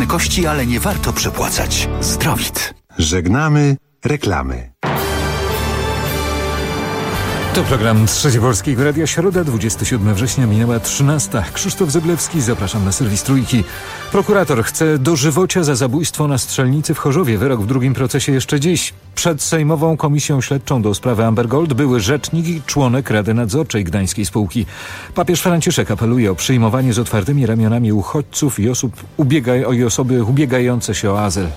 jakości, ale nie warto przepłacać. Zdrowit. Żegnamy reklamy. To program Trzecie Polskiego Radia, środa, 27 września, minęła 13. Krzysztof Zyblewski, zapraszam na serwis Trójki. Prokurator chce dożywocia za zabójstwo na strzelnicy w Chorzowie. Wyrok w drugim procesie jeszcze dziś. Przed Sejmową Komisją Śledczą do sprawy Amber Gold były rzecznik i członek Rady Nadzorczej Gdańskiej Spółki. Papież Franciszek apeluje o przyjmowanie z otwartymi ramionami uchodźców i osoby ubiegające się o azyl.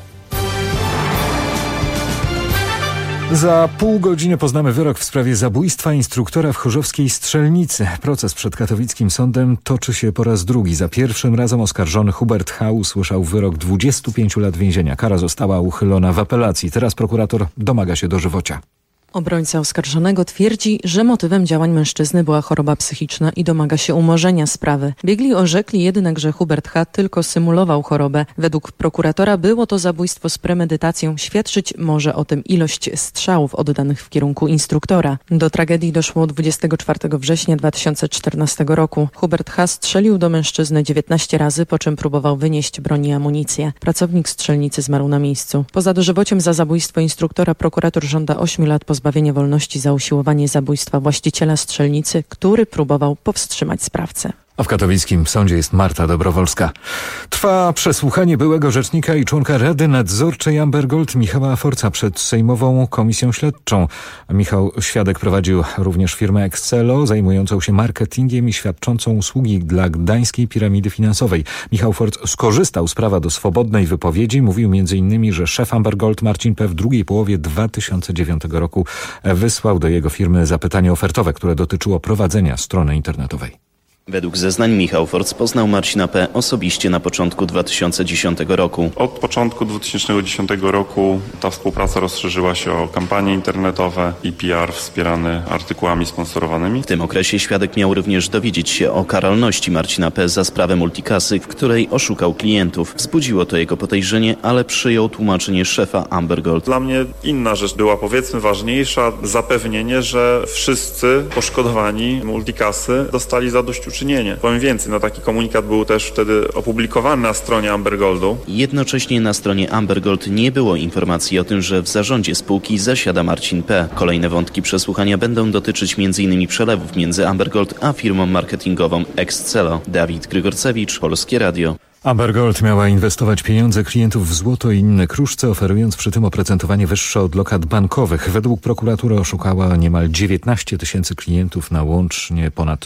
Za pół godziny poznamy wyrok w sprawie zabójstwa instruktora w chorzowskiej strzelnicy. Proces przed katowickim sądem toczy się po raz drugi. Za pierwszym razem oskarżony Hubert H. usłyszał wyrok 25 lat więzienia. Kara została uchylona w apelacji. Teraz prokurator domaga się dożywocia. Obrońca oskarżonego twierdzi, że motywem działań mężczyzny była choroba psychiczna i domaga się umorzenia sprawy. Biegli orzekli jednak, że Hubert H. tylko symulował chorobę. Według prokuratora było to zabójstwo z premedytacją. Świadczyć może o tym ilość strzałów oddanych w kierunku instruktora. Do tragedii doszło 24 września 2014 roku. Hubert H. strzelił do mężczyzny 19 razy, po czym próbował wynieść broń i amunicję. Pracownik strzelnicy zmarł na miejscu. Poza dożywociem za zabójstwo instruktora prokurator żąda 8 lat pozbawienia wolności za usiłowanie zabójstwa właściciela strzelnicy, który próbował powstrzymać sprawcę. A w katowickim sądzie jest Marta Dobrowolska. Trwa przesłuchanie byłego rzecznika i członka Rady Nadzorczej Amber Gold Michała Forca przed Sejmową Komisją Śledczą. Michał Świadek prowadził również firmę Excelo, zajmującą się marketingiem i świadczącą usługi dla gdańskiej piramidy finansowej. Michał Forc skorzystał z prawa do swobodnej wypowiedzi. Mówił m.in., że szef Amber Gold Marcin P. w drugiej połowie 2009 roku wysłał do jego firmy zapytanie ofertowe, które dotyczyło prowadzenia strony internetowej. Według zeznań Michał Forc poznał Marcina P. osobiście na początku 2010 roku. Od początku 2010 roku ta współpraca rozszerzyła się o kampanie internetowe i PR wspierany artykułami sponsorowanymi. W tym okresie świadek miał również dowiedzieć się o karalności Marcina P. za sprawę multikasy, w której oszukał klientów. Wzbudziło to jego podejrzenie, ale przyjął tłumaczenie szefa Amber Gold. Dla mnie inna rzecz była, powiedzmy, ważniejsza. Zapewnienie, że wszyscy poszkodowani multikasy dostali zadośćuczynienie. Powiem więcej, taki komunikat był też wtedy opublikowany na stronie Amber Goldu. Jednocześnie na stronie Amber Gold nie było informacji o tym, że w zarządzie spółki zasiada Marcin P. Kolejne wątki przesłuchania będą dotyczyć m.in. przelewów między Amber Gold a firmą marketingową Excelo. Dawid Grygorcewicz, Polskie Radio. Amber Gold miała inwestować pieniądze klientów w złoto i inne kruszce, oferując przy tym oprocentowanie wyższe od lokat bankowych. Według prokuratury oszukała niemal 19 tysięcy klientów na łącznie ponad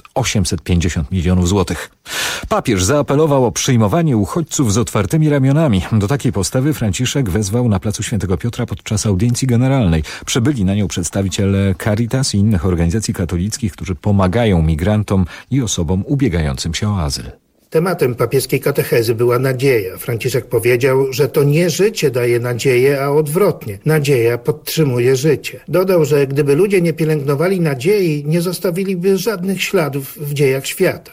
850 milionów złotych. Papież zaapelował o przyjmowanie uchodźców z otwartymi ramionami. Do takiej postawy Franciszek wezwał na placu Świętego Piotra podczas audiencji generalnej. Przybyli na nią przedstawiciele Caritas i innych organizacji katolickich, którzy pomagają migrantom i osobom ubiegającym się o azyl. Tematem papieskiej katechezy była nadzieja. Franciszek powiedział, że to nie życie daje nadzieję, a odwrotnie. Nadzieja podtrzymuje życie. Dodał, że gdyby ludzie nie pielęgnowali nadziei, nie zostawiliby żadnych śladów w dziejach świata.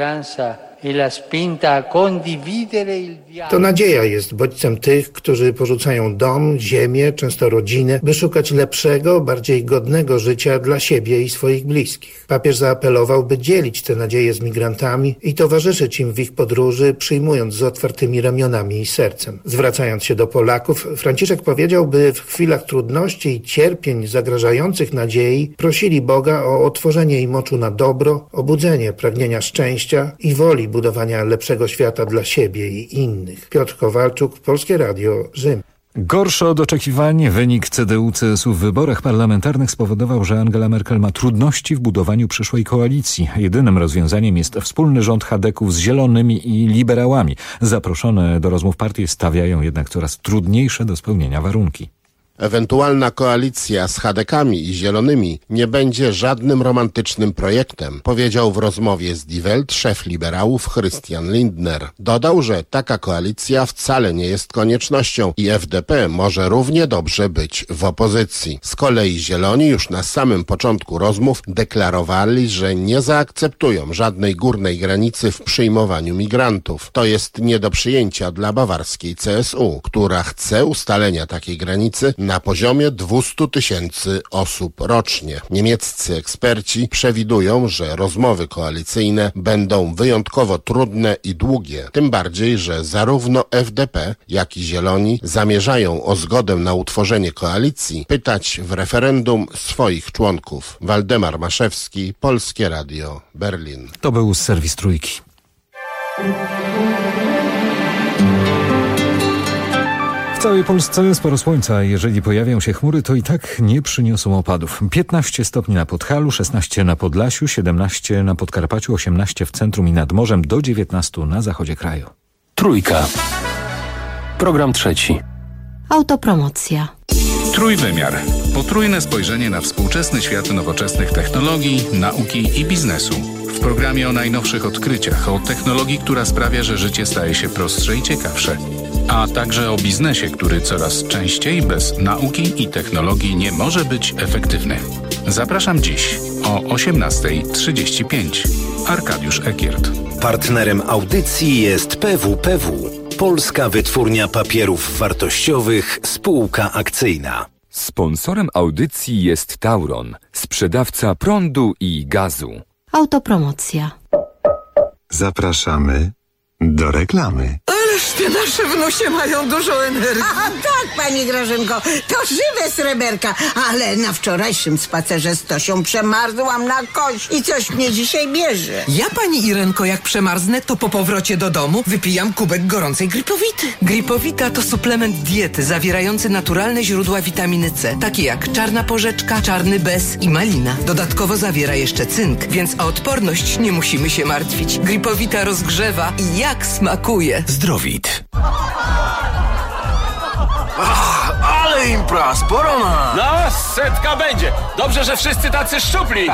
To nadzieja jest bodźcem tych, którzy porzucają dom, ziemię, często rodzinę, by szukać lepszego, bardziej godnego życia dla siebie i swoich bliskich. Papież zaapelował, by dzielić te nadzieje z migrantami i towarzyszyć im w ich podróży, przyjmując z otwartymi ramionami i sercem. Zwracając się do Polaków, Franciszek powiedział, by w chwilach trudności i cierpień zagrażających nadziei prosili Boga o otworzenie im oczu na dobro, obudzenie pragnienia szczęścia i woli budowania lepszego świata dla siebie i innych. Piotr Kowalczuk, Polskie Radio, Rzym. Gorszy od oczekiwań wynik CDU-CSU w wyborach parlamentarnych spowodował, że Angela Merkel ma trudności w budowaniu przyszłej koalicji. Jedynym rozwiązaniem jest wspólny rząd chadeków z zielonymi i liberałami. Zaproszone do rozmów partie stawiają jednak coraz trudniejsze do spełnienia warunki. Ewentualna koalicja z chadekami i zielonymi nie będzie żadnym romantycznym projektem, powiedział w rozmowie z Die Welt szef liberałów Christian Lindner. Dodał, że taka koalicja wcale nie jest koniecznością i FDP może równie dobrze być w opozycji. Z kolei zieloni już na samym początku rozmów deklarowali, że nie zaakceptują żadnej górnej granicy w przyjmowaniu migrantów. To jest nie do przyjęcia dla bawarskiej CSU, która chce ustalenia takiej granicy na poziomie 200 000 osób rocznie. Niemieccy eksperci przewidują, że rozmowy koalicyjne będą wyjątkowo trudne i długie, tym bardziej, że zarówno FDP, jak i Zieloni zamierzają o zgodę na utworzenie koalicji pytać w referendum swoich członków. Waldemar Maszewski, Polskie Radio, Berlin. To był serwis Trójki. W całej Polsce sporo słońca. Jeżeli pojawią się chmury, to i tak nie przyniosą opadów. 15 stopni na Podhalu, 16 na Podlasiu, 17 na Podkarpaciu, 18 w centrum i nad morzem, do 19 na zachodzie kraju. Trójka. Program trzeci. Autopromocja. Trójwymiar. Potrójne spojrzenie na współczesny świat nowoczesnych technologii, nauki i biznesu. W programie o najnowszych odkryciach, o technologii, która sprawia, że życie staje się prostsze i ciekawsze. A także o biznesie, który coraz częściej bez nauki i technologii nie może być efektywny. Zapraszam dziś o 18:35. Arkadiusz Ekiert. Partnerem audycji jest PWPW, Polska Wytwórnia Papierów Wartościowych, spółka akcyjna. Sponsorem audycji jest Tauron, sprzedawca prądu i gazu. Autopromocja. Zapraszamy do reklamy. Ależ te nasze wnusie mają dużo energii. A tak, pani Grażynko, to żywe sreberka, ale na wczorajszym spacerze z Tosią przemarzłam na kość i coś mnie dzisiaj bierze. Ja, pani Irenko, jak przemarznę, to po powrocie do domu wypijam kubek gorącej Gripowity. Gripowita to suplement diety zawierający naturalne źródła witaminy C, takie jak czarna porzeczka, czarny bez i malina. Dodatkowo zawiera jeszcze cynk, więc o odporność nie musimy się martwić. Gripowita rozgrzewa i jak smakuje. Zdrowit. Ale impra, sporo ma. No, 100 będzie. Dobrze, że wszyscy tacy szczupli.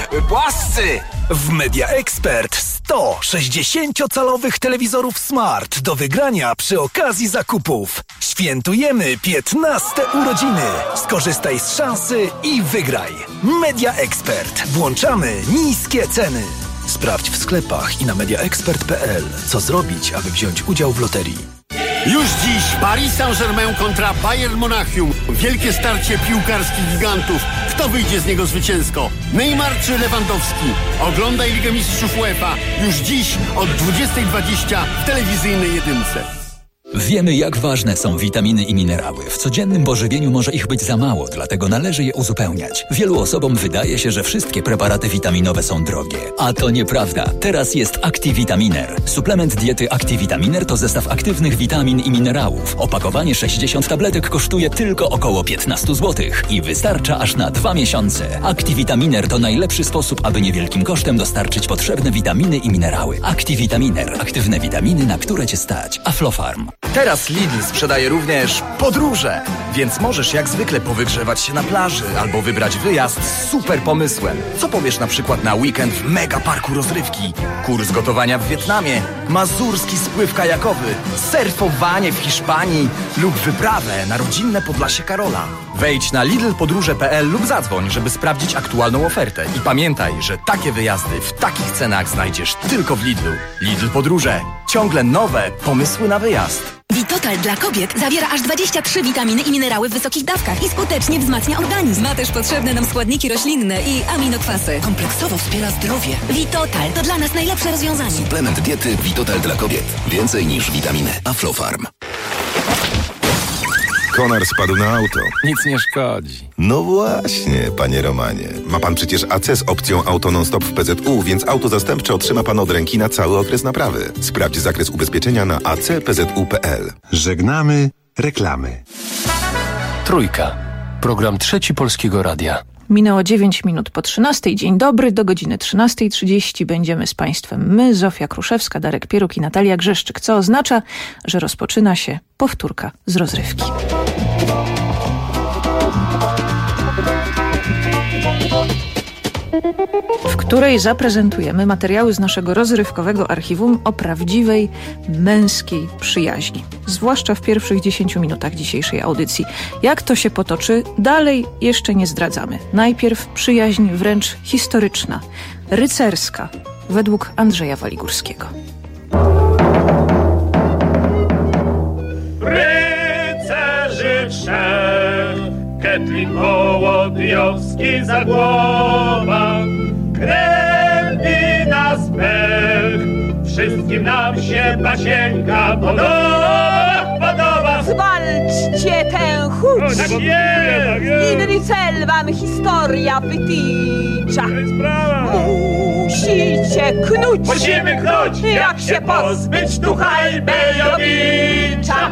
Płascy. W Media Expert 100 60-calowych telewizorów Smart do wygrania przy okazji zakupów. Świętujemy 15 urodziny. Skorzystaj z szansy i wygraj. Media Expert. Włączamy niskie ceny. Sprawdź w sklepach i na mediaexpert.pl, co zrobić, aby wziąć udział w loterii. Już dziś Paris Saint-Germain kontra Bayern Monachium. Wielkie starcie piłkarskich gigantów. Kto wyjdzie z niego zwycięsko? Neymar czy Lewandowski? Oglądaj Ligę Mistrzów UEFA już dziś od 20:20 w telewizyjnej jedynce. Wiemy, jak ważne są witaminy i minerały. W codziennym pożywieniu może ich być za mało, dlatego należy je uzupełniać. Wielu osobom wydaje się, że wszystkie preparaty witaminowe są drogie. A to nieprawda. Teraz jest Activitaminer. Suplement diety Activitaminer to zestaw aktywnych witamin i minerałów. Opakowanie 60 tabletek kosztuje tylko około 15 zł i wystarcza aż na 2 miesiące. Activitaminer to najlepszy sposób, aby niewielkim kosztem dostarczyć potrzebne witaminy i minerały. Activitaminer. Aktywne witaminy, na które Cię stać. Aflofarm. Teraz Lidl sprzedaje również podróże, więc możesz jak zwykle powygrzewać się na plaży albo wybrać wyjazd z super pomysłem. Co powiesz na przykład na weekend w mega parku rozrywki, kurs gotowania w Wietnamie, mazurski spływ kajakowy, surfowanie w Hiszpanii lub wyprawę na rodzinne Podlasie Karola. Wejdź na lidlpodróże.pl lub zadzwoń, żeby sprawdzić aktualną ofertę. I pamiętaj, że takie wyjazdy w takich cenach znajdziesz tylko w Lidlu. Lidl Podróże. Ciągle nowe pomysły na wyjazd. Vitotal dla kobiet zawiera aż 23 witaminy i minerały w wysokich dawkach i skutecznie wzmacnia organizm. Ma też potrzebne nam składniki roślinne i aminokwasy. Kompleksowo wspiera zdrowie. Vitotal to dla nas najlepsze rozwiązanie. Suplement diety Vitotal dla kobiet. Więcej niż witaminy. Aflofarm. Konar spadł na auto. Nic nie szkodzi. No właśnie, panie Romanie. Ma pan przecież AC z opcją Auto Non-Stop w PZU, więc auto zastępcze otrzyma pan od ręki na cały okres naprawy. Sprawdź zakres ubezpieczenia na acpzu.pl. Żegnamy reklamy. Trójka. Program trzeci Polskiego Radia. Minęło 9 minut po 13. Dzień dobry, do godziny 13:30 będziemy z Państwem my, Zofia Kruszewska, Darek Pieruk i Natalia Grzeszczyk, co oznacza, że rozpoczyna się powtórka z rozrywki. W której zaprezentujemy materiały z naszego rozrywkowego archiwum o prawdziwej męskiej przyjaźni. Zwłaszcza w pierwszych 10 minutach dzisiejszej audycji. Jak to się potoczy, dalej jeszcze nie zdradzamy. Najpierw przyjaźń wręcz historyczna, rycerska, według Andrzeja Waligórskiego. Rycerzy trzech Hetlik Wołodyjowski Zagłoba, krępi nas pech, wszystkim nam się Basieńka podoba. Zwalczcie tę chuć, tak jest. Inny cel wam historia wytycza. Musicie knuć, Musimy knuć, jak się pozbyć ducha Bejowicza.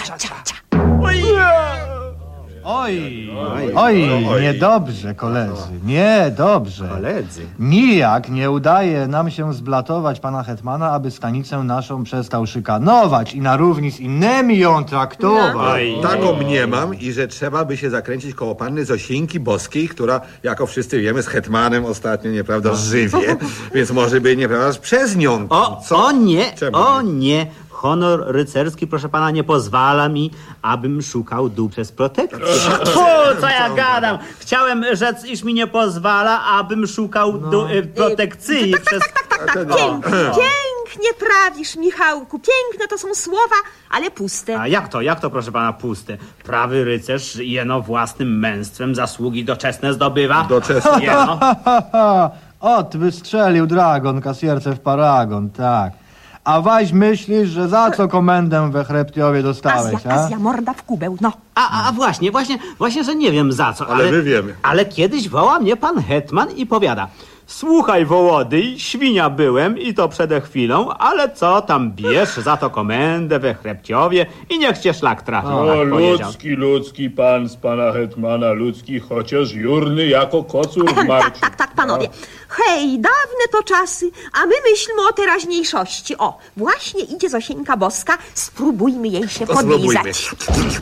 Oj, niedobrze, koledzy, niedobrze. Koledzy? Nijak nie udaje nam się zblatować pana hetmana, aby stanicę naszą przestał szykanować i na równi z innymi ją traktować. Taką mniemam i że trzeba by się zakręcić koło panny Zosinki Boskiej, która, jako wszyscy wiemy, z hetmanem ostatnio, nieprawda, żywie, więc może by, nieprawda, przez nią. O nie. Honor rycerski, proszę pana, nie pozwala mi, abym szukał dół przez protekcję. Co ja gadam? Chciałem rzec, iż mi nie pozwala, abym szukał protekcji przez... Pięknie prawisz, Michałku, piękne to są słowa, ale puste. A jak to, proszę pana, puste? Prawy rycerz jeno własnym męstwem zasługi doczesne zdobywa. Doczesne? Jeno. Ot, wystrzelił dragon, kasjerce w paragon, tak. A waś myślisz, że za co komendę we Hreptiowie dostałeś, Azja, morda w kubeł, no. A właśnie, że nie wiem za co, ale my wiemy. Ale kiedyś woła mnie pan hetman i powiada: słuchaj, Wołodyj, świnia byłem i to przede chwilą, ale co tam bierz za to komendę we Hreptiowie i niech cię szlak trafi. Ludzki pan z pana hetmana, ludzki, chociaż jurny jako kocur w marcu. Tak, panowie. Hej, dawne to czasy, a my myślmy o teraźniejszości. O, właśnie idzie Zosieńka Boska, spróbujmy jej się podlizać.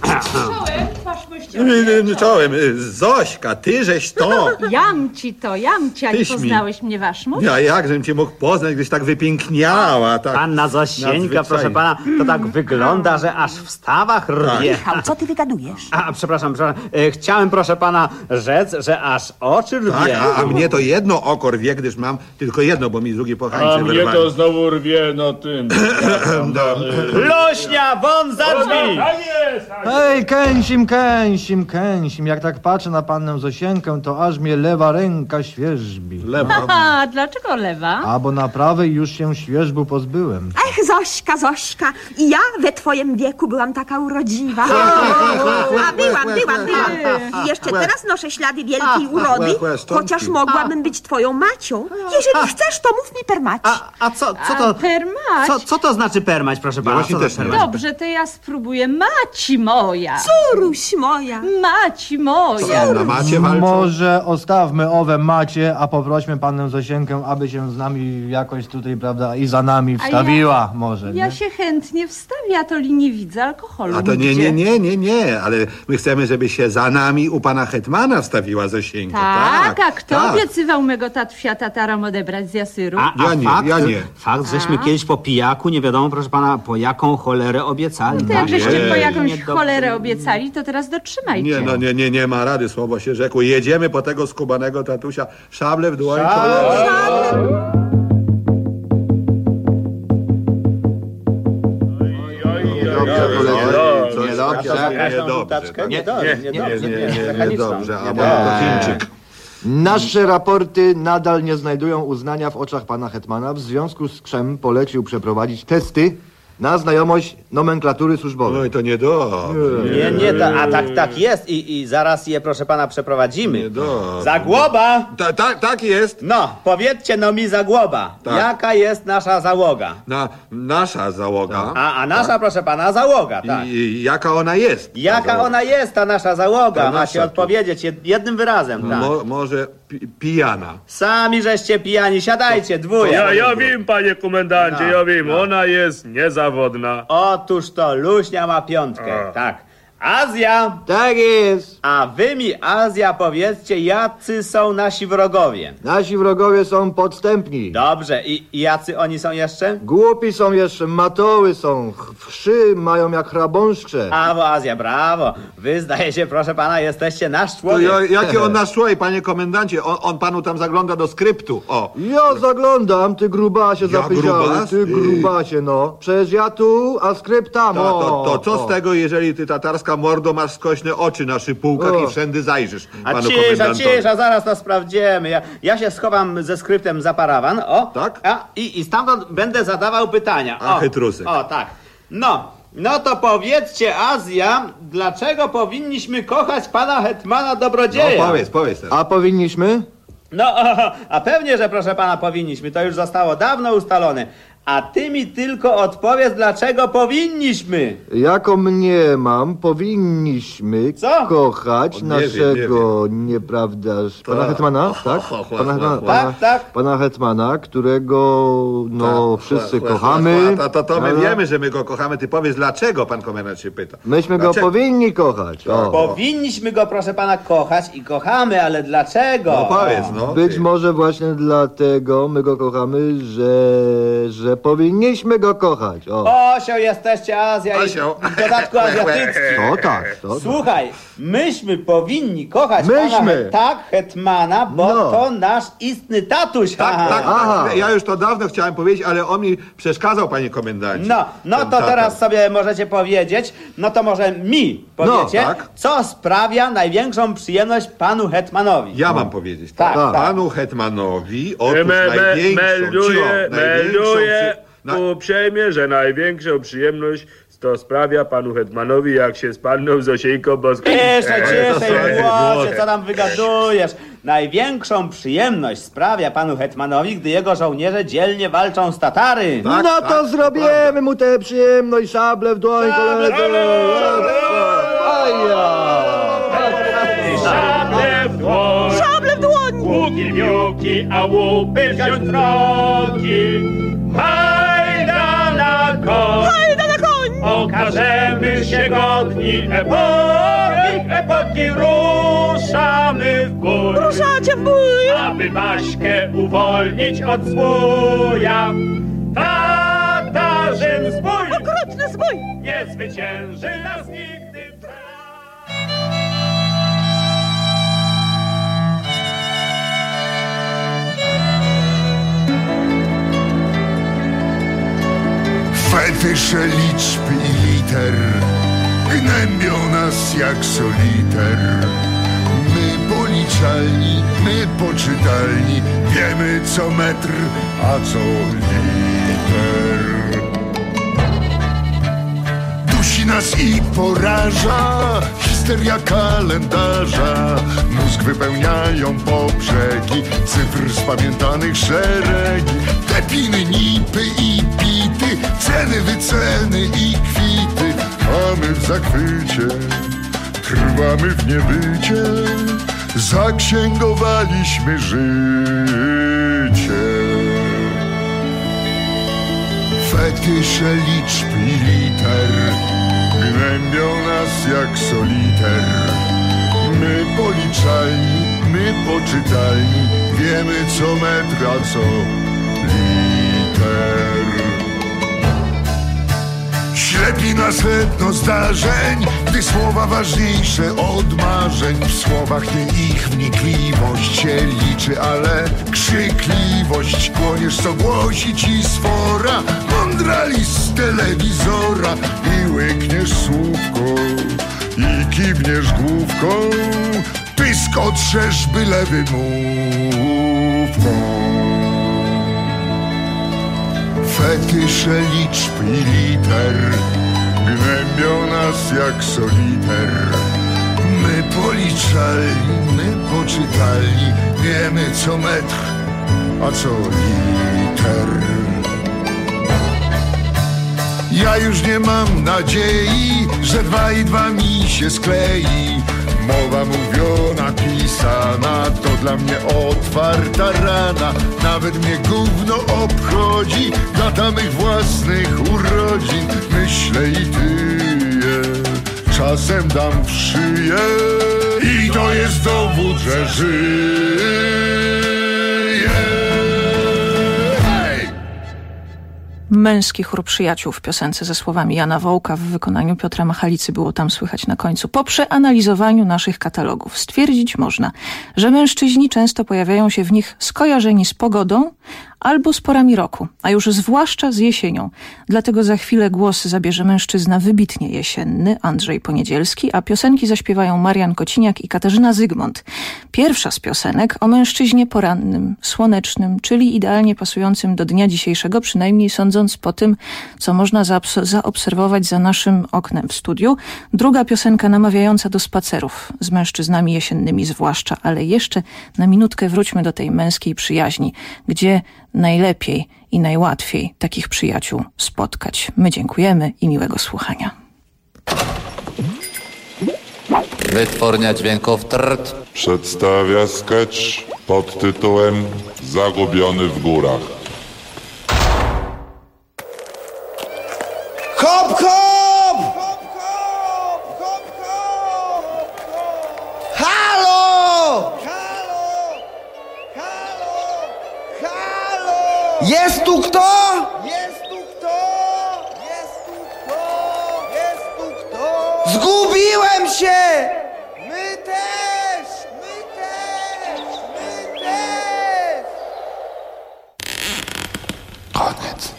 Czołem, Zośka, tyżeś to. Jam ci, a nie poznałeś mnie, waszmóż? Ja jakżem cię mógł poznać, gdyś tak wypiękniała. Tak panna Zosieńka, proszę pana, to tak wygląda, że aż w stawach rwie. Michał, co ty wygadujesz? Przepraszam. Chciałem, proszę pana, rzec, że aż oczy rwie. Tak, a mnie to jedno oko rwie, gdyż mam tylko jedno, bo mi drugie po hańce wyrwali. A mnie to znowu rwie, no tym. Lośnia, won za drzwi! Hej, kęsim, jak tak patrzę na pannę Zosienkę, to aż mnie lewa ręka świerzbi. Lewa? Dlaczego lewa? A bo na prawej już się świerzbu pozbyłem. Ech, Zośka, i ja we twoim wieku byłam taka urodziwa. A byłam. I jeszcze teraz noszę ślady wielkiej urody, chociaż mogłabym być twoją macią. Jeżeli chcesz, to mów mi permać. Co to? Permać? Co to znaczy permać, proszę pana? Dobrze, to ja spróbuję. Maci moja. Córuś moja. Maci moja. Może ostawmy owe macie, a poprośmy pannę Zosienkę, aby się z nami jakoś tutaj, prawda, i za nami wstawiła może. Ja się chętnie wstawię, a to nie widzę alkoholu. A to nie, ale my chcemy, żeby się za nami u pana hetmana wstawiła Zosienka. Tak, a kto obiecywał mego tatusia tatarom odebrać z Jasyru? Ja nie. Fakt, żeśmy kiedyś po pijaku, nie wiadomo, proszę pana, po jaką cholerę obiecali. To jak żeście po jakąś cholerę obiecali, to teraz dotrzymajcie. Nie ma rady, słowo się rzekło. Jedziemy po tego skubanego tatusia, szable w dłoń. Niedobrze, a to Chińczyk. Nasze raporty nadal nie znajdują uznania w oczach pana hetmana. W związku z czym polecił przeprowadzić testy na znajomość nomenklatury służbowej. No to niedobrze. Tak jest i zaraz je, proszę pana, przeprowadzimy. Niedobrze. Zagłoba! Tak jest. No, powiedzcie mi Zagłoba. Tak. Jaka jest nasza załoga? Nasza załoga. A nasza, proszę pana, załoga, tak. I jaka ona jest? Jaka ona jest, ta nasza załoga? Macie odpowiedzieć jednym wyrazem, tak. Może pijana. Sami żeście pijani, siadajcie, dwóje. Ja wiem, panie komendancie, ja wiem, ona jest niezawodna. Otóż to, Luśnia ma 5, tak. Azja! Tak jest! A wy mi, Azja, powiedzcie, jacy są nasi wrogowie? Nasi wrogowie są podstępni. Dobrze, i jacy oni są jeszcze? Głupi są jeszcze, matoły są, wszy mają jak chrabąszcze. Brawo, Azja, brawo. Wy, zdaje się, proszę pana, jesteście nasz człowiek. Jaki on nasz człowiek, panie komendancie? On panu tam zagląda do skryptu, o. Ja zaglądam, ty grubasie zapyziały, ty grubasie, no. Przecież ja tu, a skrypt tam, to co z tego, jeżeli ty tatarska Hetmanowska, mordo, masz skośne oczy na szypułkach i wszędy zajrzysz panu Cisza, komendantowi. zaraz to sprawdzimy. Ja się schowam ze skryptem za parawan, Tak? I stamtąd będę zadawał pytania. Chytrusek. Tak. No to powiedzcie, Azja, dlaczego powinniśmy kochać pana hetmana Dobrodzieja? No powiedz teraz. A powinniśmy? A pewnie, że proszę pana powinniśmy, to już zostało dawno ustalone. A ty mi tylko odpowiedz, dlaczego powinniśmy. Jako mniemam, powinniśmy kochać naszego, nieprawdaż, pana hetmana, tak? Pana hetmana, którego, wszyscy kochamy. To my wiemy, że my go kochamy. Ty powiedz, dlaczego pan komendant się pyta. Myśmy go powinni kochać. Powinniśmy go, proszę pana, kochać i kochamy, ale dlaczego? No powiedz, Być może właśnie dlatego my go kochamy, że powinniśmy go kochać. Osio jesteście, Azja, i w dodatku azjatycki. Słuchaj, myśmy powinni kochać pana hetmana, bo to nasz istny tatuś. Tak. Ja już to dawno chciałem powiedzieć, ale on mi przeszkadzał, panie komendancie. To teraz sobie możecie powiedzieć, to może mi powiecie, co sprawia największą przyjemność panu hetmanowi. Ja mam powiedzieć. Tak. Panu hetmanowi otóż Melduję uprzejmie, że największą przyjemność to sprawia panu hetmanowi, jak się z panną Zosiejką Boską... Ciszej, młodzie, co tam wygadujesz? Największą przyjemność sprawia panu hetmanowi, gdy jego żołnierze dzielnie walczą z Tatary. To zrobimy mu tę przyjemność, szable w dłoń, koledzy. Szable w dłoń! Łuki, miuki, a łupy wziąć drogi. Hajda na koń! Okażemy się godni epoki, ruszamy w bój. Ruszacie w bój! Aby Baśkę uwolnić od zbója. Tatarzyn zbój! Okrutny zbój! Nie zwycięży nas nigdy. Fetysze liczb i liter gnębią nas jak soliter. My policzalni, my poczytalni, wiemy co metr, a co liter. Dusi nas i poraża histeria kalendarza. Mózg wypełniają poprzeki cyfr spamiętanych szeregi. Depiny, nipy i bity, ceny, wyceny i kwity. A my w zachwycie trwamy w niebycie. Zaksięgowaliśmy życie. Fetysze liczb i liter gnębią nas jak soliter. My policzalni, my poczytalni, wiemy co metr, a co liter. Ślepi nas letno zdarzeń, gdy słowa ważniejsze od marzeń. W słowach nie ich wnikliwość się liczy, ale krzykliwość. Kłoniesz co głosi ci sfora, mądrali z telewizora. I łykniesz słówko, i kiwniesz główką. Pysk otrzesz byle wymówką. Fetysze liczb i liter gnębią nas jak soliter. My policzalni, my poczytalni, wiemy co metr, a co liter. Ja już nie mam nadziei, że 2 i 2 mi się sklei. Mowa mówiona, pisana, to dla mnie otwarta rana. Nawet mnie gówno obchodzi, data mych własnych urodzin. Myślę i tyję, czasem dam w szyję. I to jest dowód, że żyję. Hej! Męski chór przyjaciół w piosence ze słowami Jana Wołka w wykonaniu Piotra Machalicy było tam słychać na końcu. Po przeanalizowaniu naszych katalogów stwierdzić można, że mężczyźni często pojawiają się w nich skojarzeni z pogodą, albo z porami roku, a już zwłaszcza z jesienią. Dlatego za chwilę głos zabierze mężczyzna wybitnie jesienny, Andrzej Poniedzielski, a piosenki zaśpiewają Marian Kociniak i Katarzyna Zygmunt. Pierwsza z piosenek o mężczyźnie porannym, słonecznym, czyli idealnie pasującym do dnia dzisiejszego, przynajmniej sądząc po tym, co można zaobserwować za naszym oknem w studiu. Druga piosenka namawiająca do spacerów, z mężczyznami jesiennymi zwłaszcza, ale jeszcze na minutkę wróćmy do tej męskiej przyjaźni, gdzie najlepiej i najłatwiej takich przyjaciół spotkać. My dziękujemy i miłego słuchania. Wytwórnia dźwięków TRT przedstawia sketch pod tytułem Zagubiony w górach. Hop, hop! Halo! Jest tu kto? Jest tu kto? Jest tu kto? Jest tu kto? Zgubiłem się! My też! My też! My też! Koniec.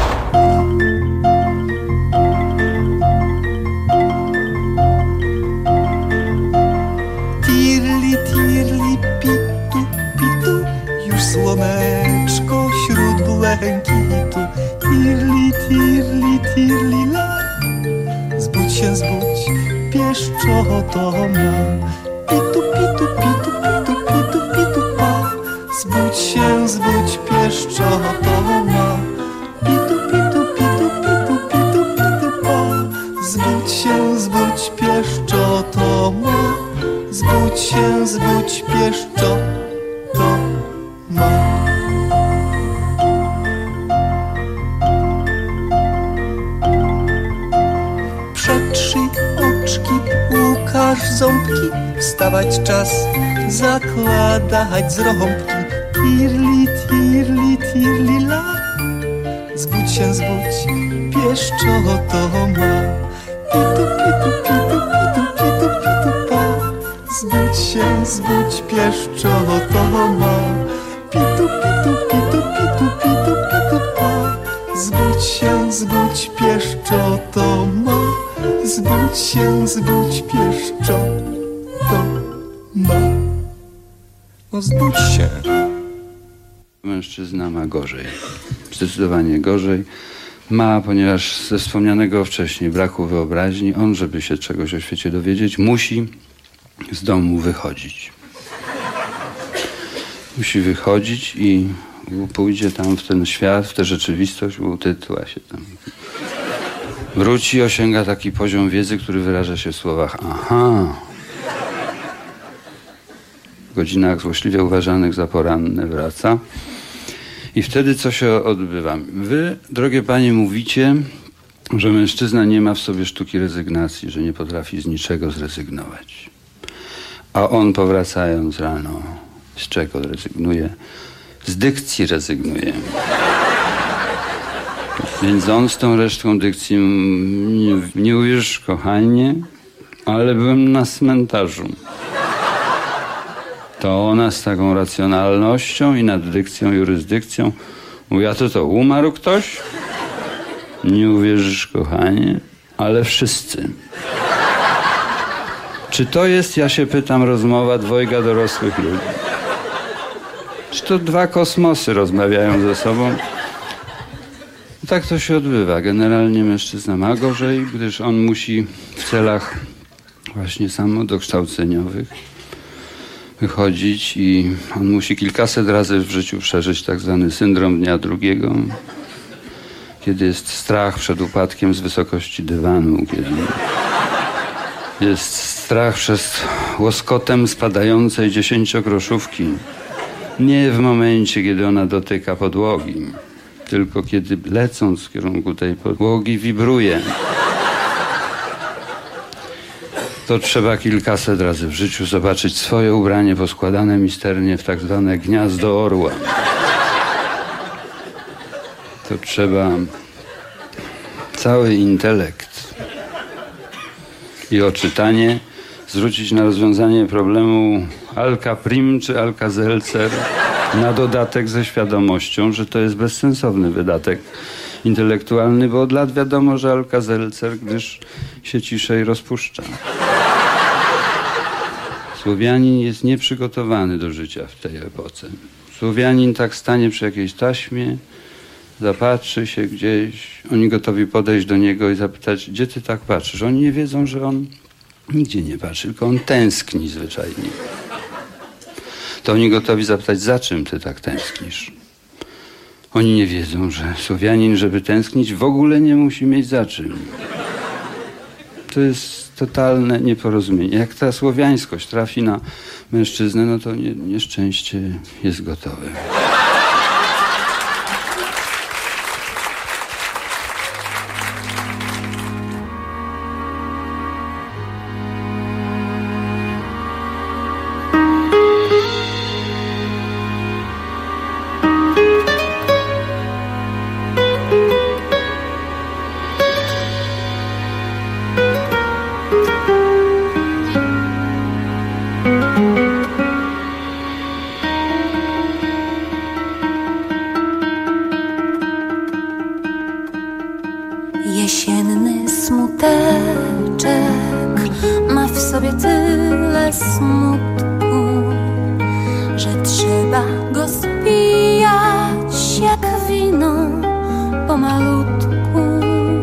Tirli, tirli, pitu, pitu, już słoneczko wśród błękitu. Tirli, tirli, tirli, la. Zbudź się, zbudź, pieszczoto ma. Pitu, pitu, pitu, pitu, pitu, pitu, pa. Zbudź się, zbudź, pieszczoto ma. Pitu, pitu, pitu, pitu, pitu, pitu, pa. Zbudź się, zbudź, pieszczoto ma. Zbudź się, zbudź, pieszczoto ma. Przetrzyj oczki, ukaż ząbki, wstawać czas, zakładać ząbki. Tirli, tirli, tirli, la. Zbudź się, zbudź, pieszczoto ma. Pitu, pitu, pitu, pitu, pitu, pitu, pa. Zbudź się, zbudź, pieszczoto ma. Pitu, pitu, pitu, pitu, pitu, pitu, pa. Zbudź się, zbudź, pieszczoto ma. Zbudź się, zbudź, pieszczoto ma. No zbudź się. Mężczyzna ma gorzej. Zdecydowanie gorzej. Ma, ponieważ ze wspomnianego wcześniej braku wyobraźni, on, żeby się czegoś o świecie dowiedzieć, musi z domu wychodzić. Musi wychodzić i pójdzie tam w ten świat, w tę rzeczywistość, utytła się tam. Wróci i osiąga taki poziom wiedzy, który wyraża się w słowach aha. W godzinach złośliwie uważanych za poranne wraca. I wtedy co się odbywa? Wy, drogie panie, mówicie, że mężczyzna nie ma w sobie sztuki rezygnacji, że nie potrafi z niczego zrezygnować. A on, powracając rano, z czego rezygnuje? Z dykcji rezygnuje. Więc on z tą resztką dykcji nie uwierzysz, kochanie, ale byłem na cmentarzu. To ona z taką racjonalnością i nad dykcją, jurysdykcją mówi, a to umarł ktoś? Nie uwierzysz, kochanie, ale wszyscy. Czy to jest, ja się pytam, rozmowa dwojga dorosłych ludzi? Czy to dwa kosmosy rozmawiają ze sobą? Tak to się odbywa. Generalnie mężczyzna ma gorzej, gdyż on musi w celach właśnie samodokształceniowych wychodzić i on musi kilkaset razy w życiu przeżyć tak zwany syndrom dnia drugiego, kiedy jest strach przed upadkiem z wysokości dywanu, kiedy jest strach przed łoskotem spadającej 10-groszówki. Nie w momencie, kiedy ona dotyka podłogi, tylko kiedy lecąc w kierunku tej podłogi wibruje. To trzeba kilkaset razy w życiu zobaczyć swoje ubranie poskładane misternie w tak zwane gniazdo orła. To trzeba cały intelekt i oczytanie zwrócić na rozwiązanie problemu Alka-Prim czy Alka-Seltzer Na dodatek ze świadomością, że to jest bezsensowny wydatek intelektualny, bo od lat wiadomo, że Alka-Seltzer, gdyż się ciszej rozpuszcza. Słowianin jest nieprzygotowany do życia w tej epoce. Słowianin tak stanie przy jakiejś taśmie, zapatrzy się gdzieś, oni gotowi podejść do niego i zapytać, gdzie ty tak patrzysz? Oni nie wiedzą, że on nigdzie nie patrzy, tylko on tęskni zwyczajnie. To oni gotowi zapytać, za czym ty tak tęsknisz? Oni nie wiedzą, że Słowianin, żeby tęsknić, w ogóle nie musi mieć za czym. To jest totalne nieporozumienie. Jak ta słowiańskość trafi na mężczyznę, no to nieszczęście jest gotowe. Jesienny smuteczek ma w sobie tyle smutku, że trzeba go spijać jak wino pomalutku.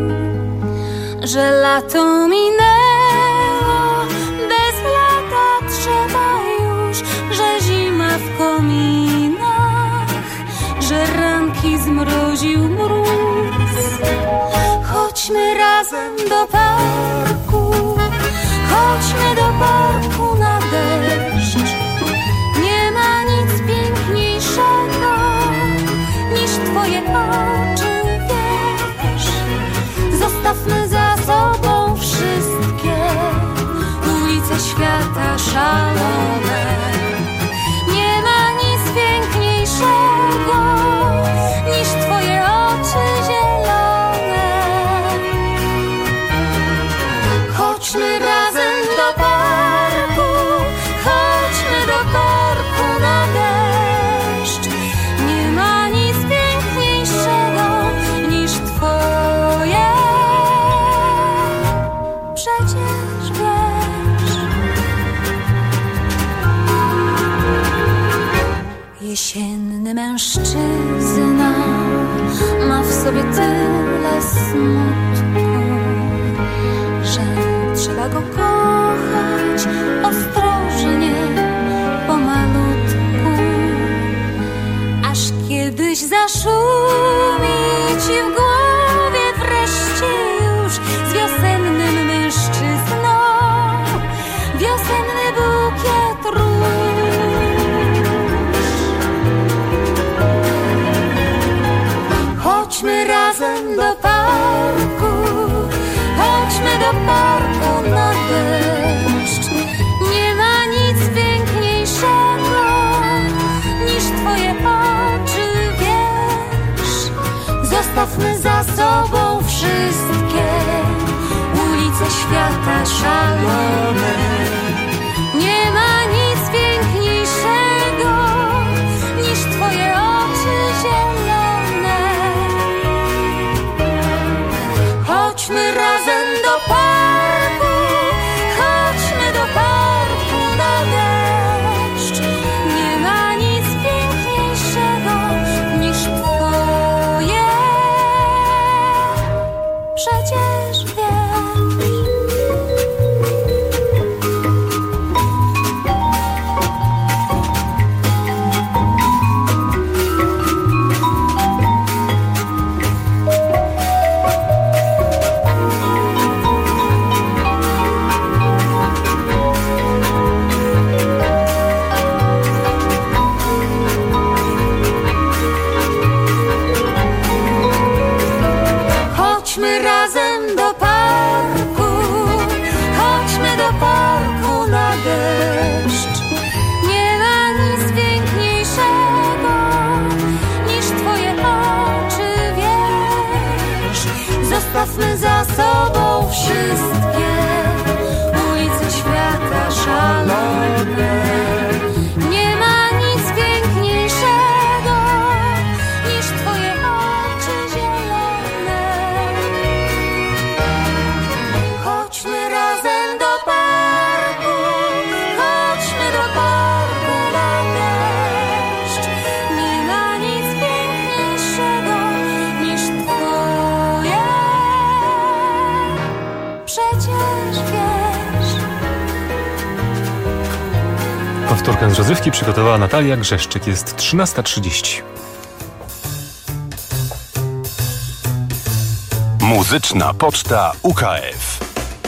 Że lato minęło, bez lata trzeba już, że zima w kominach, że ranki zmroził mróz. Chodźmy razem do parku, chodźmy do parku na deszcz. Nie ma nic piękniejszego niż twoje oczy, wiesz. Zostawmy za sobą wszystkie ulice świata szalone. Nie ma nic piękniejszego niż twoje oczy zielone. Chodźmy razem do parku, chodźmy do parku na deszcz. Nie ma nic piękniejszego niż twoje. Przecież wiesz. Jesienny mężczyzna ma w sobie tyle smutku, że trzeba go kochać ostrożnie, pomalutku. Aż kiedyś zaszumi ci w głowie wreszcie już z wiosennym mężczyzną wiosenny bukiet róż. Chodźmy razem do parku, chodźmy do parku na deszcz. Nie ma nic piękniejszego niż twoje oczy, wiesz. Zostawmy za sobą wszystkie ulice świata szalone. Nie ma nic piękniejszego niż twoje oczy zielone. Chodźmy razem do parku, chodźmy do parku na deszcz. Nie ma nic piękniejszego niż twoje. Przecież wiesz. Powtórkę z rozrywki przygotowała Natalia Grzeszczyk. Jest 13:30. Muzyczna Poczta UKF.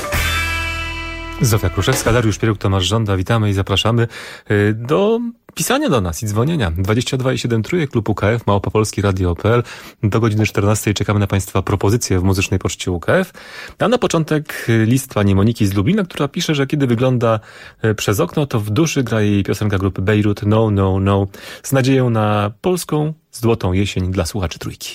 Zofia Kruszewska, Dariusz Pieruk, Tomasz Żąda. Witamy i zapraszamy do pisania do nas i dzwonienia. 22,7 trójek, klub UKF, @polskiradio.pl. Do godziny 14 czekamy na Państwa propozycje w Muzycznej Poczcie UKF. A na początek list pani Moniki z Lublina, która pisze, że kiedy wygląda przez okno, to w duszy gra jej piosenka grupy Bejrut No, No, No, z nadzieją na polską, złotą jesień dla słuchaczy trójki.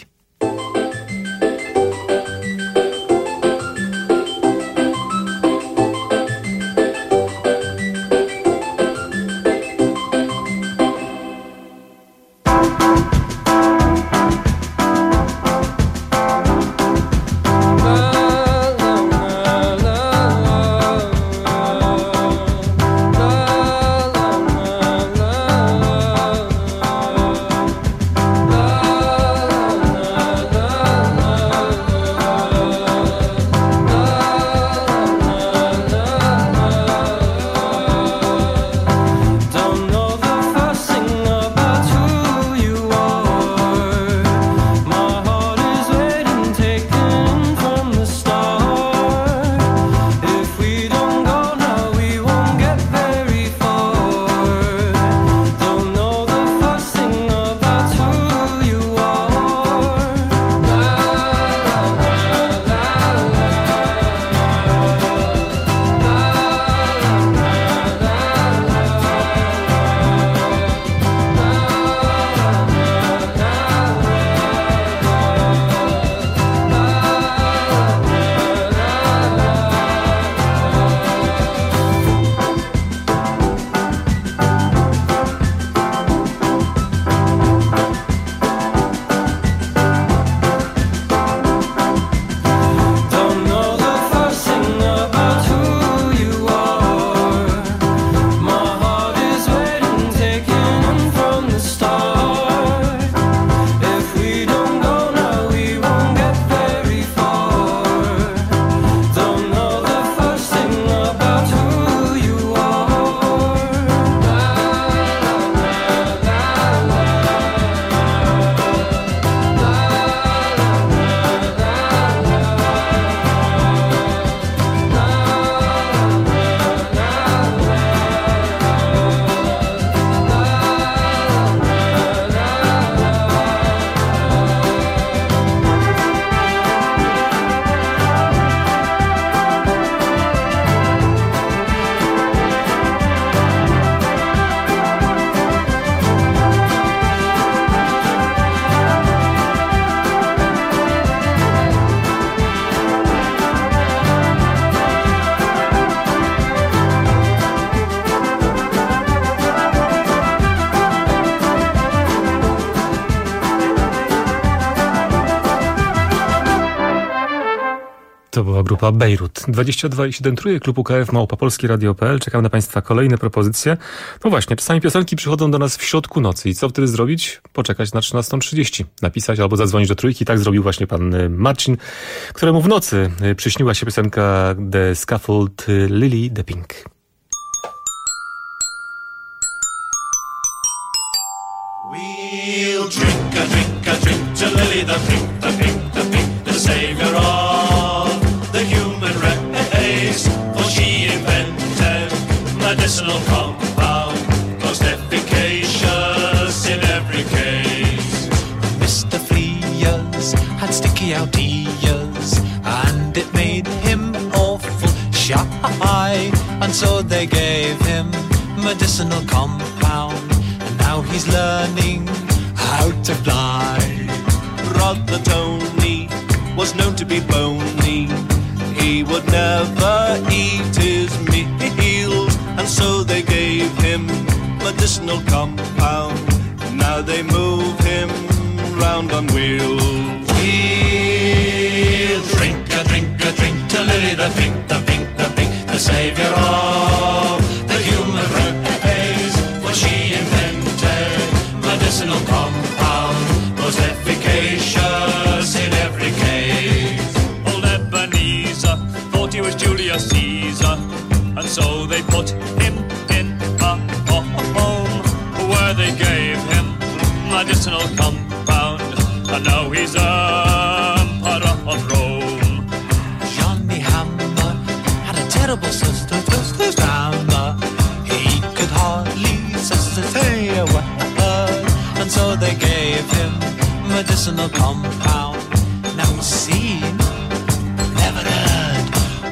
To była grupa Bejrut. 22,7 trójek, klub UKF, @polskiradio.pl. Czekam na Państwa kolejne propozycje. No właśnie, czasami piosenki przychodzą do nas w środku nocy. I co wtedy zrobić? Poczekać na 13:30. Napisać albo zadzwonić do trójki. Tak zrobił właśnie pan Marcin, któremu w nocy przyśniła się piosenka The Scaffold, Lily the Pink. We'll drink a drink to Lily the Pink, the Pink, the Pink, the savior of the human race. For she invented medicinal compound, most efficacious in every case. Mr. Fleas had sticky out ears, and it made him awful shy. And so they gave him medicinal compound, and now he's learning how to fly. Brother Tony was known to be bony. He would never eat his meals, and so they gave him medicinal compound. Now they move him round on wheels. We'll drink a drink to Lily the Pink, the Pink, the Pink, the savior of the human race. For she invented medicinal compound, most efficacious in every case. Old Ebenezer thought he was Julius Caesar, and so they put him in a terrible sister twist his grandma. He could hardly say a word, and so they gave him medicinal compound. Now he's seen, never heard.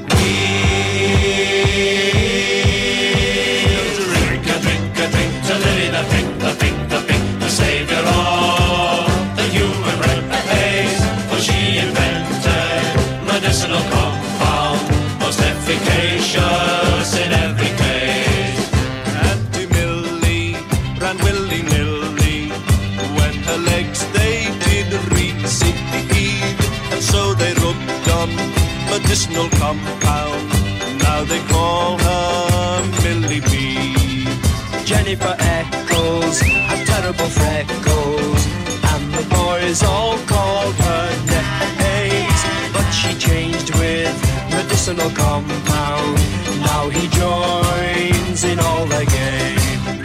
We'll drink a to Lily the pink, the savior of the human race. For she invented medicinal compound, most efficacious in every case. Auntie Millie ran willy-nilly when her legs they did recede, and so they rubbed on medicinal compound. Now they call her Millie B. Jennifer Eccles had terrible freckles, and the boys all called her names. But she changed with medicinal compound. Now he joins in all the game.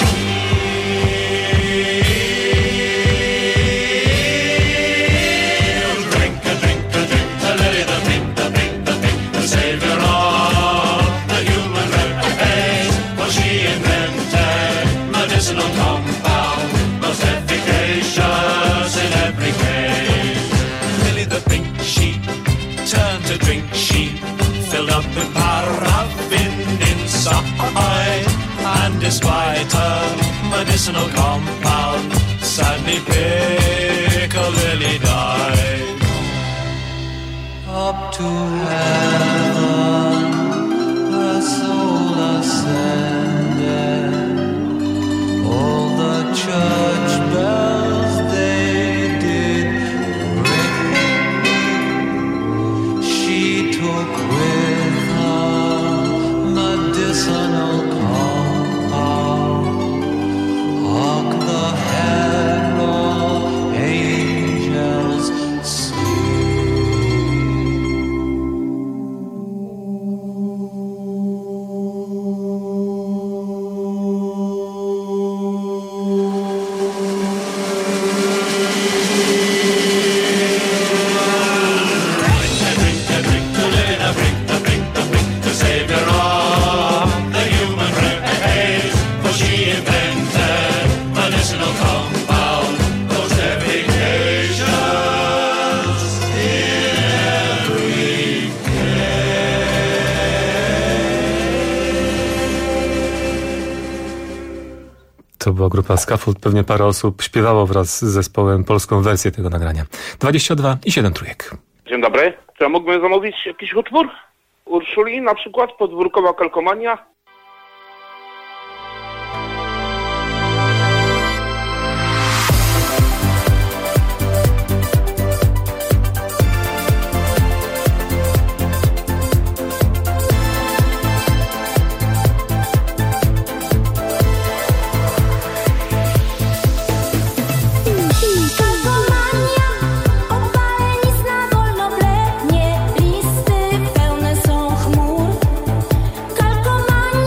To drink, she filled up with paraffin inside, and despite her medicinal compound, sadly Piccadilly died. Up to heaven her soul ascended, all the church bells they did took with her medicinal compound. Hark the herald angels To była grupa Scaffold. Pewnie parę osób śpiewało wraz z zespołem polską wersję tego nagrania. 22 i 7 trójek. Dzień dobry. Czy ja mógłbym zamówić jakiś utwór? Urszuli na przykład, podwórkowa kalkomania? Listy pełne są chmur. Kalkomania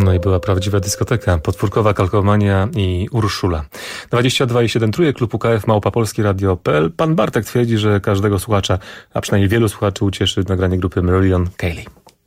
No i była prawdziwa dyskoteka. Podwórkowa Kalkomania i Urszula. 22,7 trójek, klub UKF, małpapolskiradio.pl. Pan Bartek twierdzi, że każdego słuchacza, a przynajmniej wielu słuchaczy ucieszy nagranie grupy Marillion Kaylee.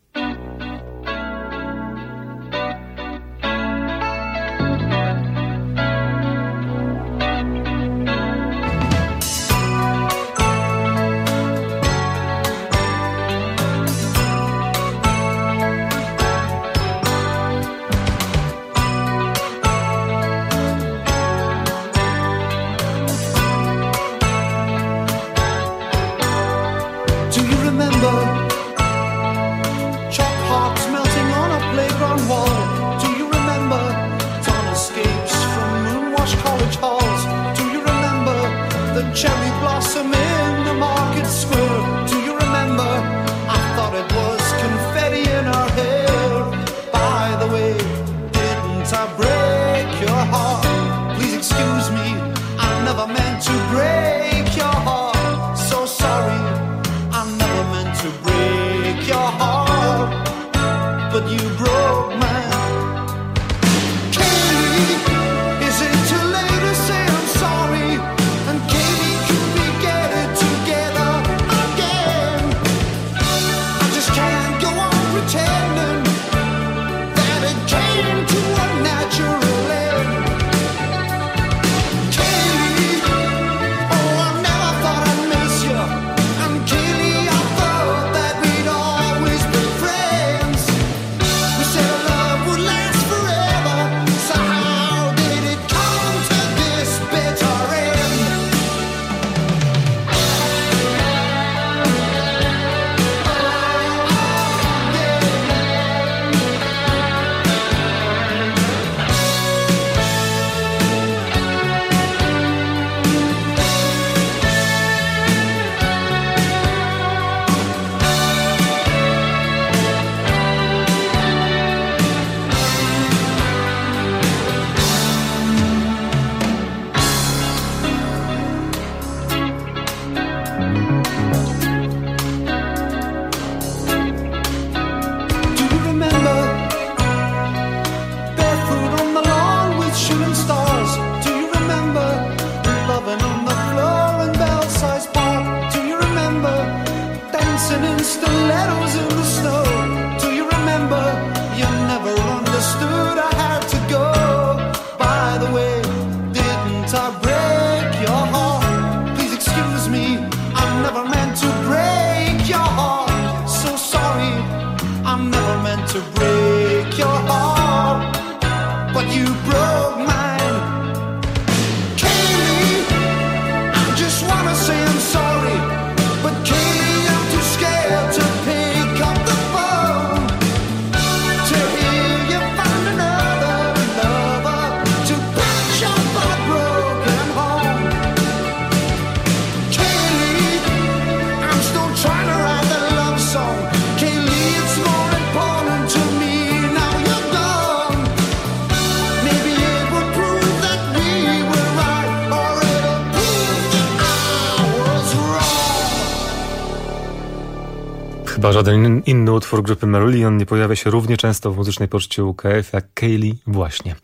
Chyba żaden inny utwór grupy Marillion nie pojawia się równie często w muzycznej poczcie UKF jak Kaylee właśnie.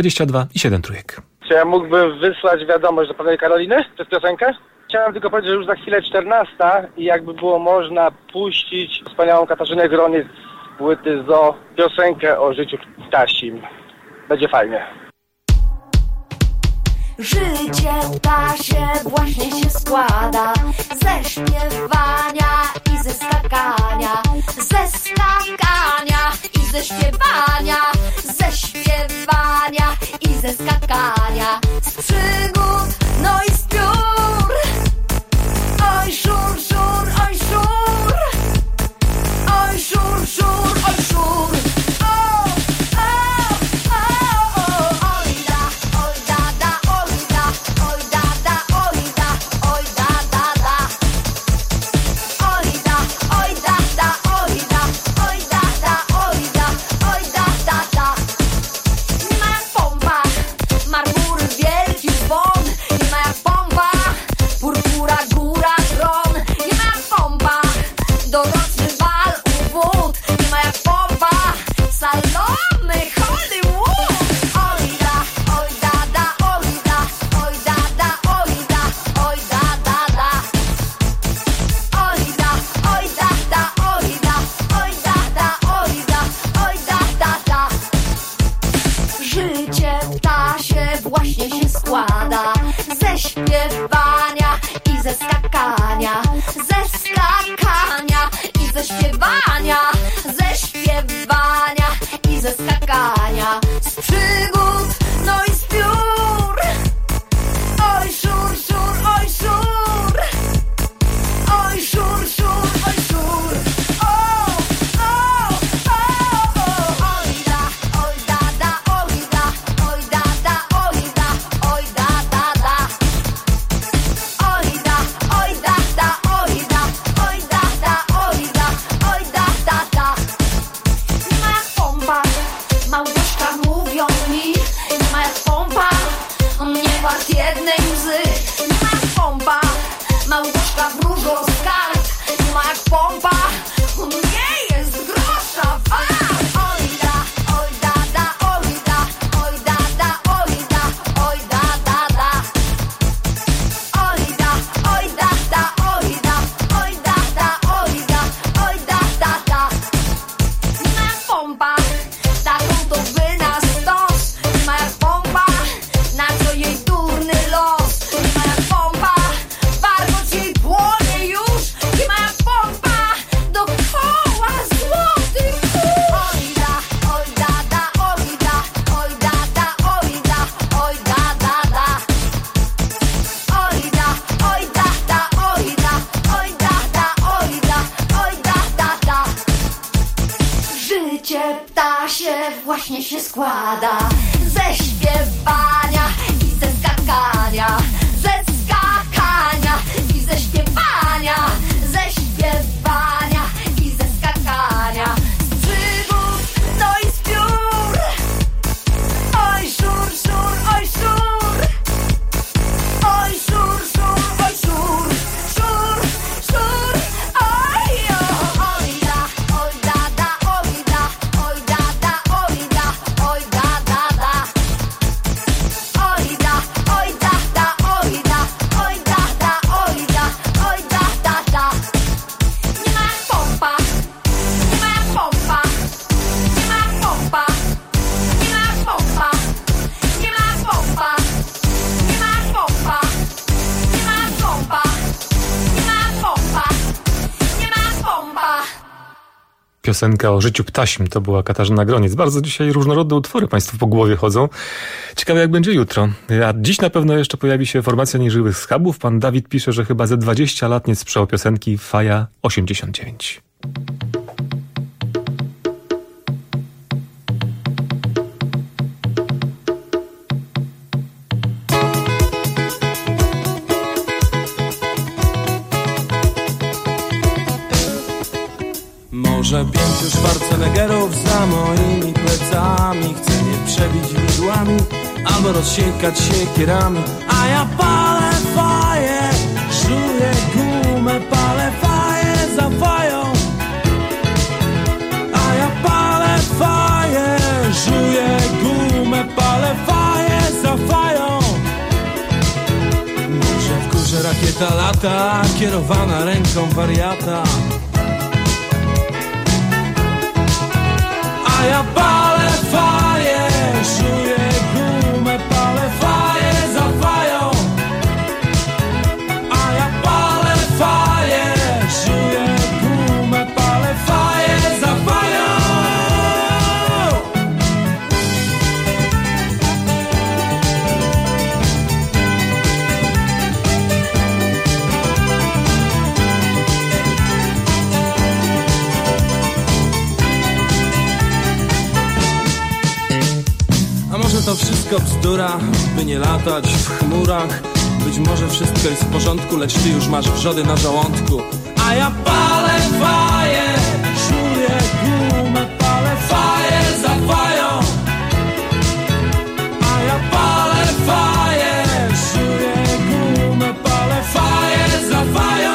22,7 trójek. Czy ja mógłbym wysłać wiadomość do pannej Karoliny przez piosenkę? Chciałem tylko powiedzieć, że już za chwilę 14 i jakby było można puścić wspaniałą Katarzynę Groniec z płyty Zo piosenkę o życiu ptasim. Będzie fajnie. Życie ptasie właśnie się składa ze śpiewania i ze skakania, i ze śpiewania, i ze skakania, z przygód, no i z piór. Oj szur, szur, oj szur, oj szur, szur, oj szur. Marco właśnie się składa ze śpiewania i ze skakania, ze skakania i ze śpiewania, ze śpiewania i ze skakania, z przygód, no i z piór. Oj szur, szur, oj szur, oj szur, szur, oj szur. Jednej łzy, nie ma jak pompa. Małgorzata wróżo skarb, nie ma jak pompa. Nie jest grosza wart. Oj da, oj da, da, oj da, oj da, da, oj da, oj da, da, da. Oj da, oj da, da, oj da, oj da, da, oj da, oj da, da, da. Nie ma jak pompa, taką to by na stos. Nie ma jak pompa, na co jej durny los. Nie ma jak pompa, warkocz jej płonie już. Nie ma jak pompa, dookoła złoty kół. Oj da, da, oj da, oj da, da, oj da, oj da, da, da. Oj da, da, oj da, oj da, da, oj da, oj da, da, da. Życie ptasie właśnie się składa ze śpiewania i ze skakania, ze skakania i ze śpiewania, ze śpiewania i ze skakania, z przygód, no i z piór. Oj szur, szur, oj szur, oj szur, szur, oj szur, szur, szur, oj o. Oj da, da, oj da, oj da, da, oj da, oj da, da, da. Oj da, da, oj da, oj da, da, oj da, oj da, da, da. Nie ma jak pompa, nie ma jak pompa, nie ma jak pompa, nie ma jak pompa, nie ma jak pompa, nie ma jak pompa, nie ma jak pompa, nie ma jak pompa, nie ma jak pompa. Piosenka o życiu ptasim, to była Katarzyna Groniec. Bardzo dzisiaj różnorodne utwory Państwu po głowie chodzą. Ciekawe jak będzie jutro. A dziś na pewno jeszcze pojawi się formacja Nieżywych Schabów. Pan Dawid pisze, że chyba ze 20 lat nie słyszał piosenki Faja 89. Może 5 Schwarzeneggerów za moimi plecami chce mnie przebić widłami albo rozsiekać siekierami, a ja palę faję, żuję gumę, palę faję za fają. A ja palę faję, żuję gumę, palę faję za fają. Może w górze rakieta lata, kierowana ręką wariata. A ja palę faję, żuję gumę, palę faję za fają. A ja palę faję, żuję gumę, palę faję za fają. To wszystko bzdura, by nie latać w chmurach. Być może wszystko jest w porządku, lecz ty już masz wrzody na żołądku. A ja palę faję, żuję gumę, palę faję za fają. A ja palę faję, żuję gumę, palę faję za fają.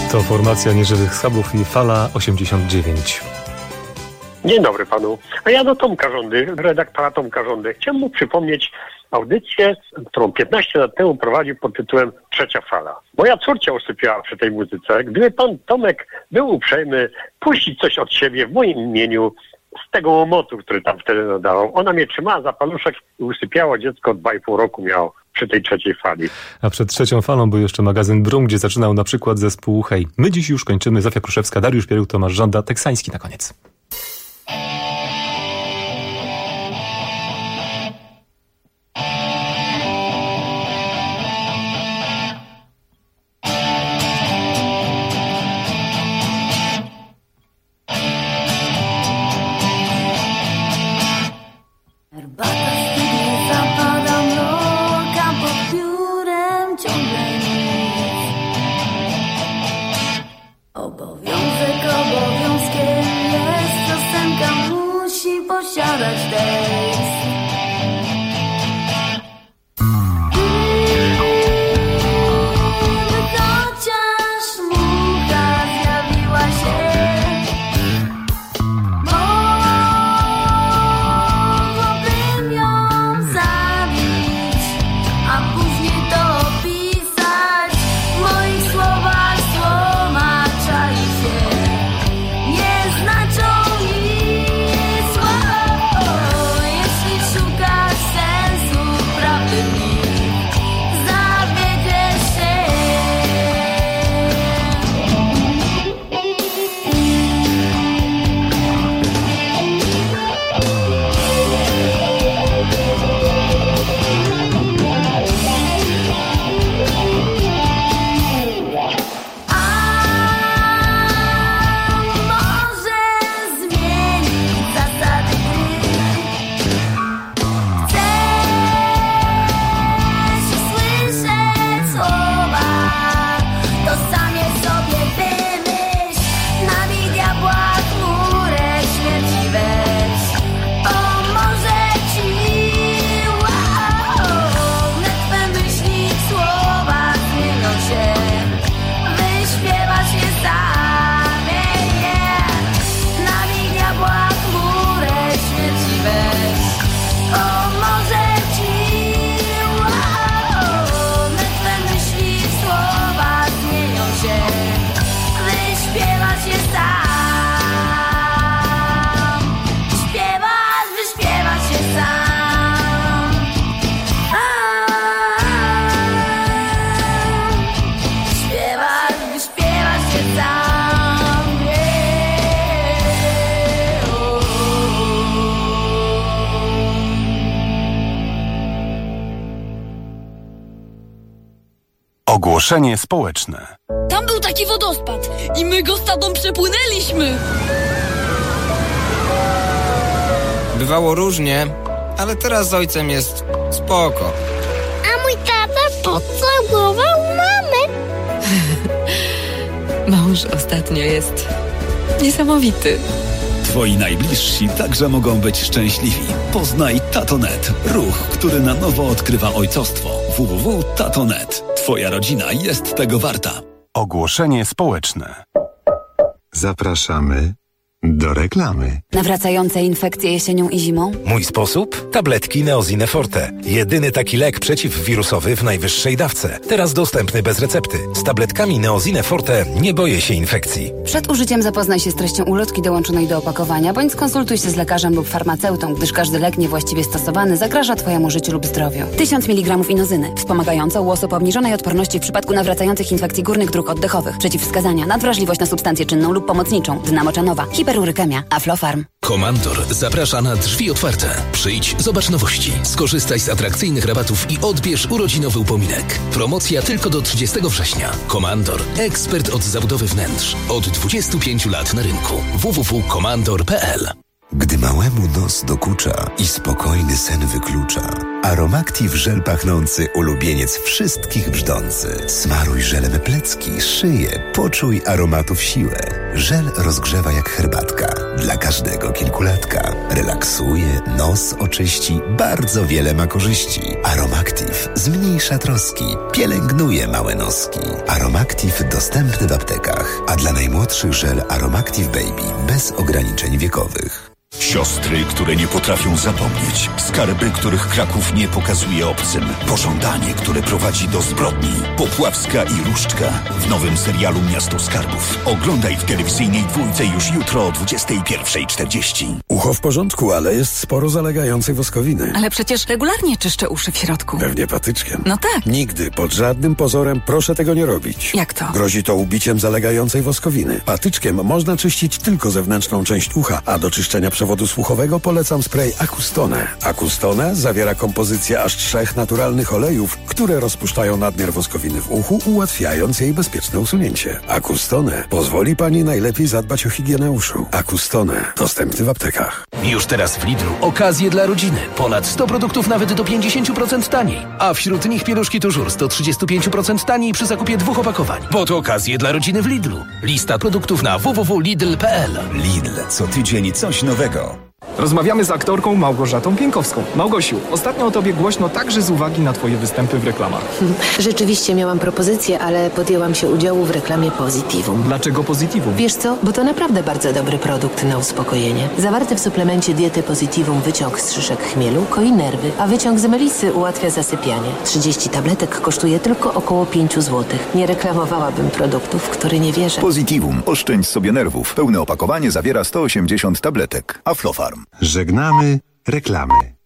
To formacja Nieżywych Schabów i Fala 89. Dzień dobry panu. A ja do Tomka Żądy, redaktora Tomka Żądy. Chciałem mu przypomnieć audycję, którą 15 lat temu prowadził pod tytułem Trzecia Fala. Moja córcia usypiała przy tej muzyce. Gdyby pan Tomek był uprzejmy puścić coś od siebie w moim imieniu z tego łomotu, który tam wtedy nadawał. Ona mnie trzymała za paluszek i usypiało, dziecko 2,5 roku miało przy tej Trzeciej Fali. A przed Trzecią Falą był jeszcze magazyn Brum, gdzie zaczynał na przykład zespół Hej. My dziś już kończymy. Zofia Kruszewska, Dariusz Pieruk, Tomasz Żąda, Teksański na koniec. Ogłoszenie społeczne. Tam był taki wodospad i my go z tatą przepłynęliśmy. Bywało różnie, ale teraz z ojcem jest spoko. A mój tata pocałował mamę. Mąż ostatnio jest niesamowity. Twoi najbliżsi także mogą być szczęśliwi. Poznaj Tatonet. Ruch, który na nowo odkrywa ojcostwo. www.tatonet. Twoja rodzina jest tego warta. Ogłoszenie społeczne. Zapraszamy do reklamy. Nawracające infekcje jesienią i zimą? Mój sposób? Tabletki Neosine Forte. Jedyny taki lek przeciwwirusowy w najwyższej dawce. Teraz dostępny bez recepty. Z tabletkami Neosine Forte nie boję się infekcji. Przed użyciem zapoznaj się z treścią ulotki dołączonej do opakowania, bądź skonsultuj się z lekarzem lub farmaceutą, gdyż każdy lek niewłaściwie stosowany zagraża Twojemu życiu lub zdrowiu. 1000 mg inozyny. Wspomagająca u osób o obniżonej odporności w przypadku nawracających infekcji górnych dróg oddechowych. Przeciwwskazania: nadwrażliwość na substancję czynną lub pomocniczą, dna moczanowa, hiperurykemia, Aflofarm. Komandor zaprasza na drzwi otwarte. Przyjdź, zobacz nowości, skorzystaj z atrakcyjnych rabatów i odbierz urodzinowy upominek. Promocja tylko do 30 września. Komandor, ekspert od zabudowy wnętrz. Od 25 lat na rynku. www.komandor.pl. Gdy małemu nos dokucza i spokojny sen wyklucza. Aromactive żel pachnący, ulubieniec wszystkich brzdący. Smaruj żelem plecki, szyję, poczuj aromatów siłę. Żel rozgrzewa jak herbatka, dla każdego kilkulatka. Relaksuje, nos oczyści, bardzo wiele ma korzyści. Aromactive zmniejsza troski, pielęgnuje małe noski. Aromactive dostępny w aptekach, a dla najmłodszych żel Aromactive Baby bez ograniczeń wiekowych. Siostry, które nie potrafią zapomnieć. Skarby, których Kraków nie pokazuje obcym. Pożądanie, które prowadzi do zbrodni. Popławska i Różdżka w nowym serialu Miasto Skarbów. Oglądaj w telewizyjnej dwójce już jutro o 21:40. Ucho w porządku, ale jest sporo zalegającej woskowiny. Ale przecież regularnie czyszczę uszy w środku. Pewnie patyczkiem. No tak. Nigdy, pod żadnym pozorem proszę tego nie robić. Jak to? Grozi to ubiciem zalegającej woskowiny. Patyczkiem można czyścić tylko zewnętrzną część ucha, a do czyszczenia przewodu słuchowego polecam spray Acustone. Acustone zawiera kompozycję aż 3 naturalnych olejów, które rozpuszczają nadmiar woskowiny w uchu, ułatwiając jej bezpieczne usunięcie. Acustone pozwoli Pani najlepiej zadbać o higienę uszu. Acustone dostępny w aptekach. Już teraz w Lidlu okazje dla rodziny. Ponad 100 produktów nawet do 50% taniej. A wśród nich pieluszki Tużur 135% taniej przy zakupie 2 opakowań. Bo to okazje dla rodziny w Lidlu. Lista produktów na www.lidl.pl. Lidl. Co tydzień coś nowego. Rozmawiamy z aktorką Małgorzatą Pienkowską. Małgosiu, ostatnio o tobie głośno także z uwagi na twoje występy w reklamach. Rzeczywiście miałam propozycję, ale podjęłam się udziału w reklamie Positivum. Dlaczego Positivum? Wiesz co? Bo to naprawdę bardzo dobry produkt na uspokojenie. Zawarty w suplemencie diety Positivum wyciąg z szyszek chmielu koi nerwy, a wyciąg z melisy ułatwia zasypianie. 30 tabletek kosztuje tylko około 5 zł. Nie reklamowałabym produktów, w które nie wierzę. Positivum. Oszczędź sobie nerwów. Pełne opakowanie zawiera 180 tabletek. Aflofarm. Żegnamy reklamy.